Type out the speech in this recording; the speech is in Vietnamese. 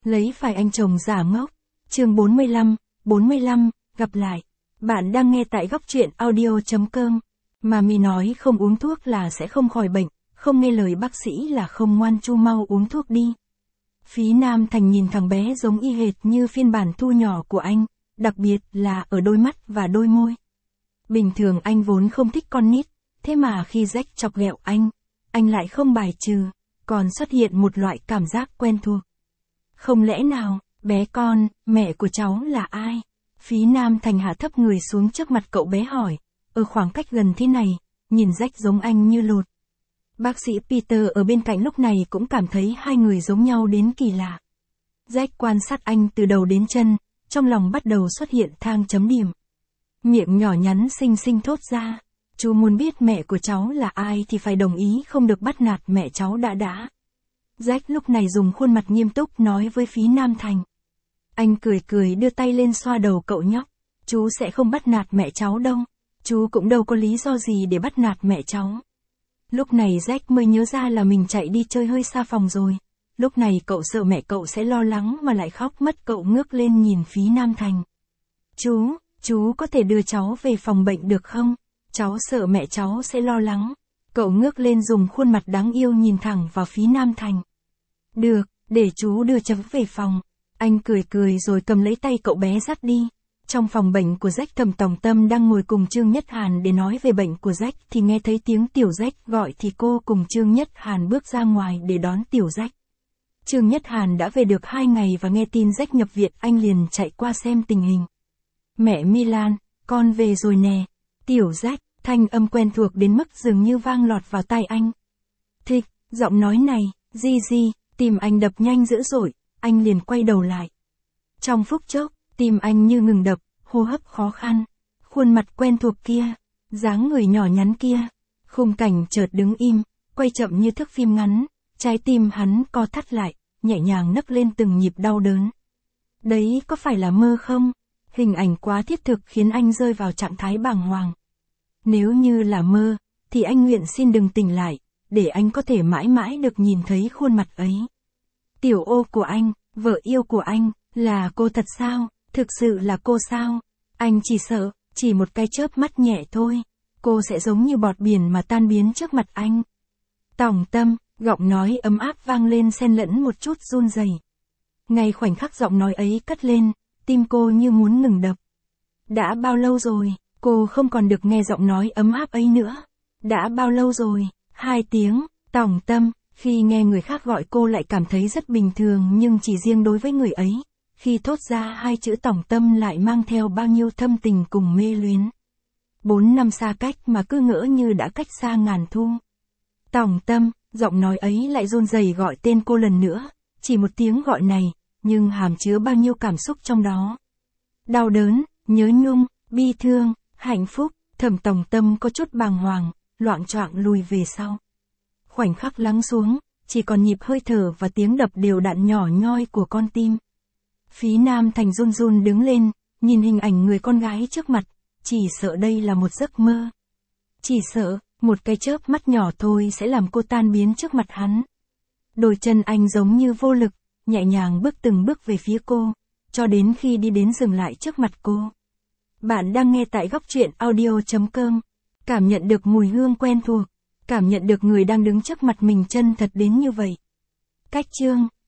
Lấy phải anh chồng giả ngốc. Chương 45, gặp lại. Bạn đang nghe tại góc truyện audio.com. Mami nói không uống thuốc là sẽ không khỏi bệnh, không nghe lời bác sĩ là không ngoan, chu mau uống thuốc đi. Phí Nam Thành nhìn thằng bé giống y hệt như phiên bản thu nhỏ của anh, đặc biệt là ở đôi mắt và đôi môi. Bình thường anh vốn không thích con nít, thế mà khi Jack chọc ghẹo anh lại không bài trừ, còn xuất hiện một loại cảm giác quen thuộc. Không lẽ nào, bé con, mẹ của cháu là ai? Phí Nam Thành hạ thấp người xuống trước mặt cậu bé hỏi, ở khoảng cách gần thế này, nhìn Jack giống anh như lột. Bác sĩ Peter ở bên cạnh lúc này cũng cảm thấy hai người giống nhau đến kỳ lạ. Jack quan sát anh từ đầu đến chân, trong lòng bắt đầu xuất hiện thang chấm điểm. Miệng nhỏ nhắn xinh xinh thốt ra, chú muốn biết mẹ của cháu là ai thì phải đồng ý không được bắt nạt mẹ cháu đã. Jack lúc này dùng khuôn mặt nghiêm túc nói với Phí Nam Thành. Anh cười cười đưa tay lên xoa đầu cậu nhóc, chú sẽ không bắt nạt mẹ cháu đâu, chú cũng đâu có lý do gì để bắt nạt mẹ cháu. Lúc này Jack mới nhớ ra là mình chạy đi chơi hơi xa phòng rồi. Lúc này cậu sợ mẹ cậu sẽ lo lắng mà lại khóc mất, cậu ngước lên nhìn Phí Nam Thành. Chú có thể đưa cháu về phòng bệnh được không? Cháu sợ mẹ cháu sẽ lo lắng. Cậu ngước lên dùng khuôn mặt đáng yêu nhìn thẳng vào Phí Nam Thành. Được, để chú đưa cháu về phòng. Anh cười cười rồi cầm lấy tay cậu bé dắt đi. Trong phòng bệnh của Jack, Thẩm Tòng Tâm đang ngồi cùng Trương Nhất Hàn để nói về bệnh của Jack thì nghe thấy tiếng Tiểu Jack gọi thì cô cùng Trương Nhất Hàn bước ra ngoài để đón Tiểu Jack. Trương Nhất Hàn đã về được 2 ngày và nghe tin Jack nhập viện, anh liền chạy qua xem tình hình. Mẹ Milan, con về rồi nè. Tiểu Jack, thanh âm quen thuộc đến mức dường như vang lọt vào tai anh. Thích, giọng nói này, Gigi, tim anh đập nhanh dữ dội, anh liền quay đầu lại. Trong phút chốc, tim anh như ngừng đập, hô hấp khó khăn. Khuôn mặt quen thuộc kia, dáng người nhỏ nhắn kia, khung cảnh chợt đứng im, quay chậm như thước phim ngắn, trái tim hắn co thắt lại, nhẹ nhàng nấc lên từng nhịp đau đớn. Đấy có phải là mơ không? Hình ảnh quá thiết thực khiến anh rơi vào trạng thái bàng hoàng. Nếu như là mơ, thì anh nguyện xin đừng tỉnh lại, để anh có thể mãi mãi được nhìn thấy khuôn mặt ấy. Tiểu Ô của anh, vợ yêu của anh, là cô thật sao? Thực sự là cô sao? Anh chỉ sợ, chỉ một cái chớp mắt nhẹ thôi, cô sẽ giống như bọt biển mà tan biến trước mặt anh. Tòng Tâm, giọng nói ấm áp vang lên xen lẫn một chút run rẩy. Ngay khoảnh khắc giọng nói ấy cất lên, tim cô như muốn ngừng đập. Đã bao lâu rồi, cô không còn được nghe giọng nói ấm áp ấy nữa. Đã bao lâu rồi? 2 tiếng, Tòng Tâm, khi nghe người khác gọi cô lại cảm thấy rất bình thường, nhưng chỉ riêng đối với người ấy, khi thốt ra 2 chữ Tòng Tâm lại mang theo bao nhiêu thâm tình cùng mê luyến. 4 năm xa cách mà cứ ngỡ như đã cách xa ngàn thu. Tòng Tâm, giọng nói ấy lại run rẩy gọi tên cô lần nữa, chỉ một tiếng gọi này, nhưng hàm chứa bao nhiêu cảm xúc trong đó. Đau đớn, nhớ nhung, bi thương, hạnh phúc. Thẩm Tòng Tâm có chút bàng hoàng, loạng choạng lùi về sau. Khoảnh khắc lắng xuống, chỉ còn nhịp hơi thở và tiếng đập đều đặn nhỏ nhoi của con tim. Phí Nam Thành run run đứng lên, nhìn hình ảnh người con gái trước mặt, chỉ sợ đây là một giấc mơ. Chỉ sợ, một cái chớp mắt nhỏ thôi sẽ làm cô tan biến trước mặt hắn. Đôi chân anh giống như vô lực, nhẹ nhàng bước từng bước về phía cô, cho đến khi đi đến dừng lại trước mặt cô. Bạn đang nghe tại góc truyện audio.com. Cảm nhận được mùi hương quen thuộc, cảm nhận được người đang đứng trước mặt mình chân thật đến như vậy. Cách chương